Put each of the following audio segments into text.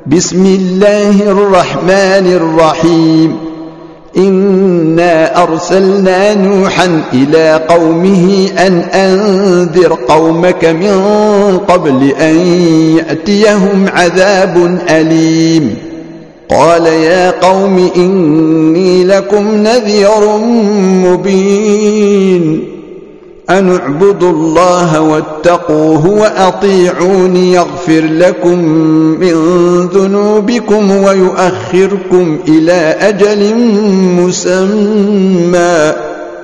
بسم الله الرحمن الرحيم إنا أرسلنا نوحا إلى قومه أن أنذر قومك من قبل أن يأتيهم عذاب أليم قال يا قوم إني لكم نذير مبين أن اعبدوا الله واتقوه وأطيعون يغفر لكم من ذنوبكم ويؤخركم إلى أجل مسمى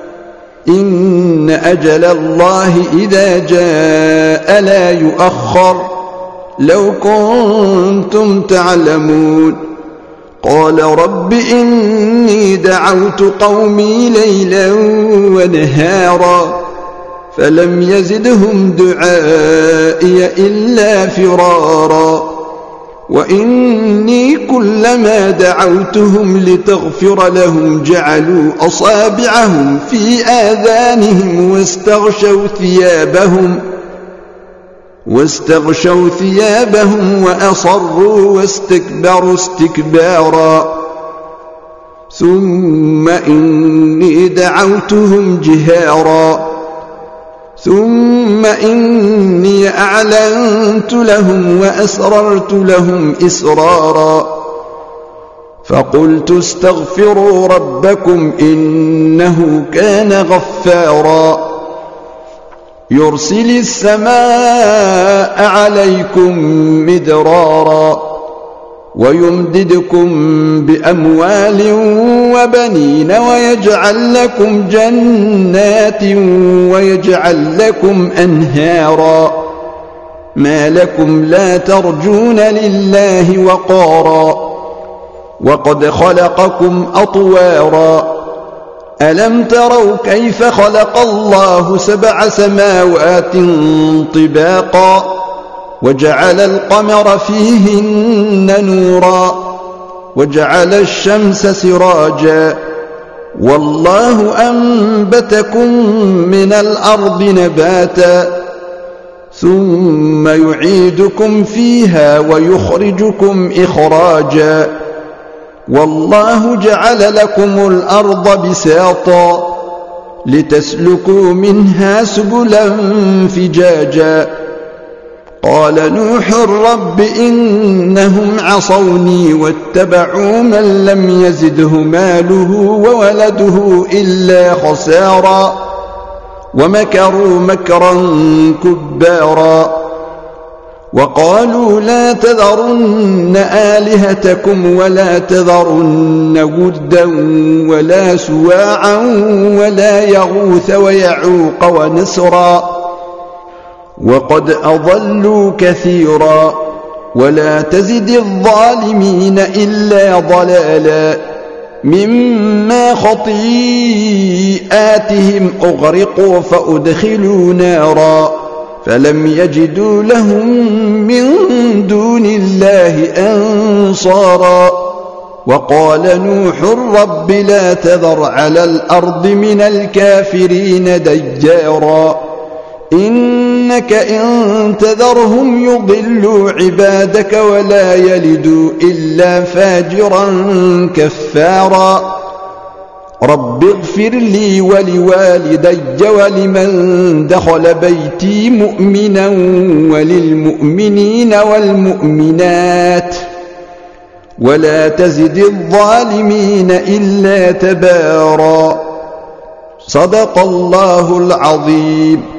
إن أجل الله إذا جاء لا يؤخر لو كنتم تعلمون قال رب إني دعوت قومي ليلا ونهارا فلم يزدهم دعائي إلا فرارا وإني كلما دعوتهم لتغفر لهم جعلوا أصابعهم في آذانهم واستغشوا ثيابهم وأصروا واستكبروا استكبارا ثم إني دعوتهم جهارا ثم إني أعلنت لهم وأسررت لهم إسرارا فقلت استغفروا ربكم إنه كان غفارا يرسل السماء عليكم مدرارا ويمددكم بأموال وبنين ويجعل لكم جنات ويجعل لكم أنهارا ما لكم لا ترجون لله وقارا وقد خلقكم أطوارا ألم تروا كيف خلق الله 7 سماوات طباقا وجعل القمر فيهن نورا وجعل الشمس سراجا والله أنبتكم من الأرض نباتا ثم يعيدكم فيها ويخرجكم إخراجا والله جعل لكم الأرض بساطا لتسلكوا منها سبلا فجاجا قال نوح رب إنهم عصوني واتبعوا من لم يزده ماله وولده إلا خسارا ومكروا مكرا كبارا وقالوا لا تذرن آلهتكم ولا تذرن ودا ولا سواعا ولا يغوث ويعوق ونسرا وقد أضلوا كثيرا ولا تزد الظالمين إلا ضلالا مما خطيئاتهم أغرقوا فأدخلوا نارا فلم يجدوا لهم من دون الله أنصارا وقال نوح رب لا تذر على الأرض من الكافرين ديارا إنك إن تذرهم يضلوا عبادك ولا يلدوا إلا فاجرا كفارا رب اغفر لي ولوالدي ولمن دخل بيتي مؤمنا وللمؤمنين والمؤمنات ولا تزد الظالمين إلا تبارا صدق الله العظيم.